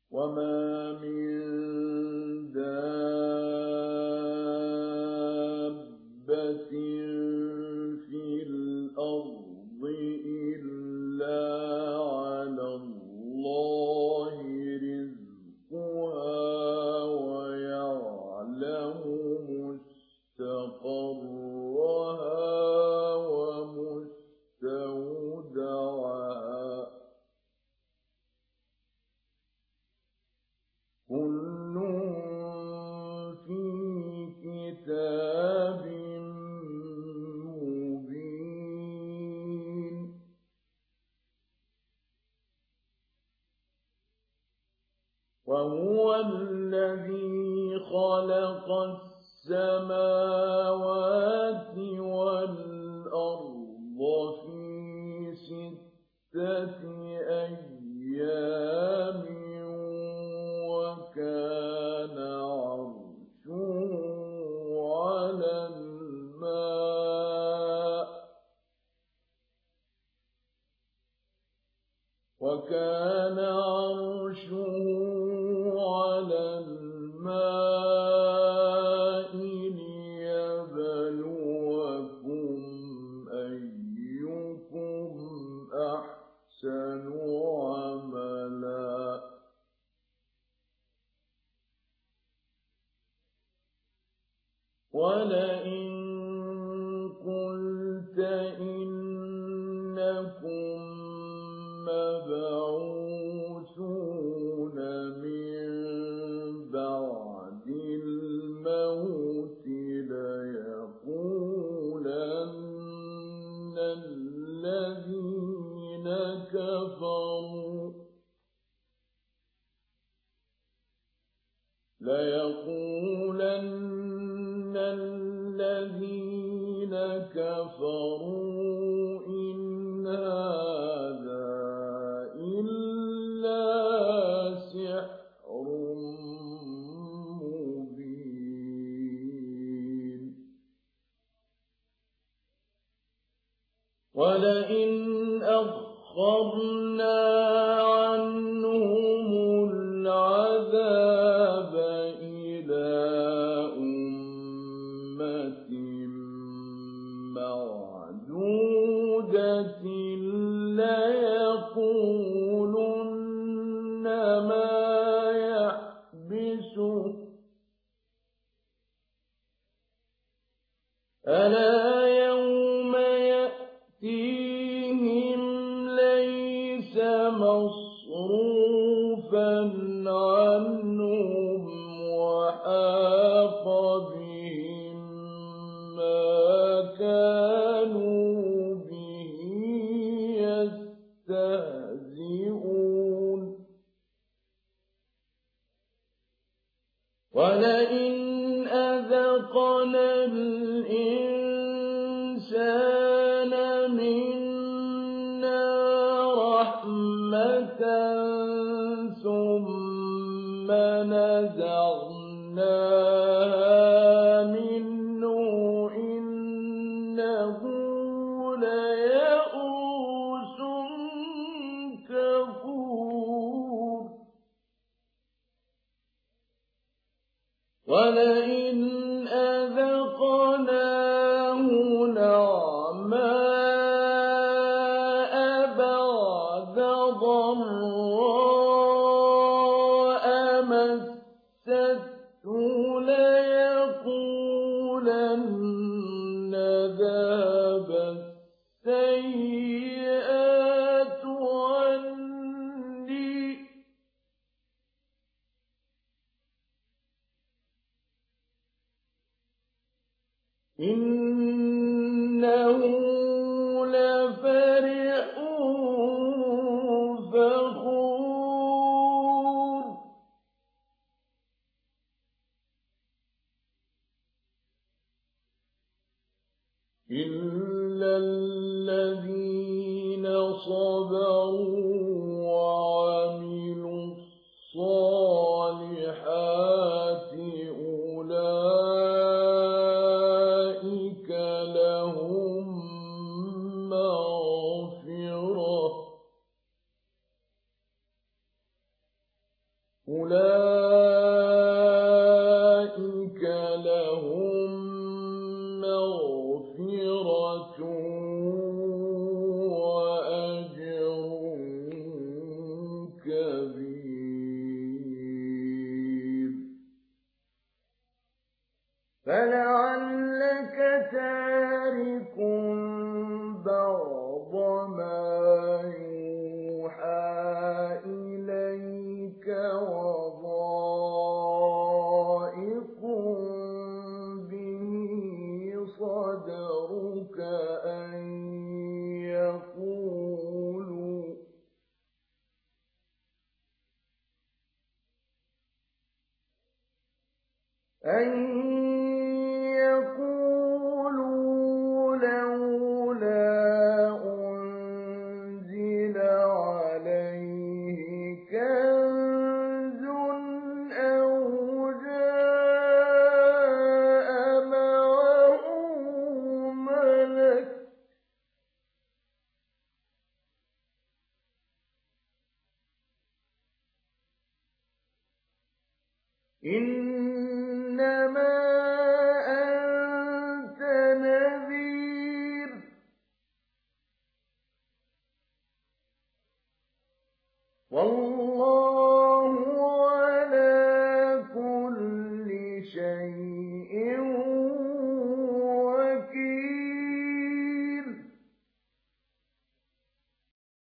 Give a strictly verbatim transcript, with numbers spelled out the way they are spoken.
وما من دابة في الأرض إلا على الله رزقها ويعلم مستقرها ومستودعها كل في كتاب مبين. وهو الذي خلق السماوات والأرض في ستة أيام وكان عرشه على الماء وكان عرشه على الماء ليبلوكم أيكم أحسن عملا. ولئن قلت إنكم مبعوثون من بعد الموت ليقولن الذين كفروا ليقولن الذين كفروا إن هذا إلا سحر مبين. ولئن أخرنا عنهم العذاب إلى أمة معدودة ليقولن ما يحبسه ألا يوم يأتيهم ليس مصروفا عنهم وحاق بهم ما كانوا به يستهزئون. ولئن أذقنا الإنسان منا رحمة ثم نزعناها منه إنه ليئوس كفور. ولئن أذقناه نعماء بعد ضراء مسته ليقولن ذهب السيئات عني إنه لفرح فخور. إلا الذين صبروا وعملوا الصالحات أولئك أولئك لهم مغفرة وأجر كبير. فلعلك تارك بعض ما يوحى إليك وضائق به صدرك أن يقولوا أن يقولوا لولا أنزل عليه كنز أو جاء معه ملك إنما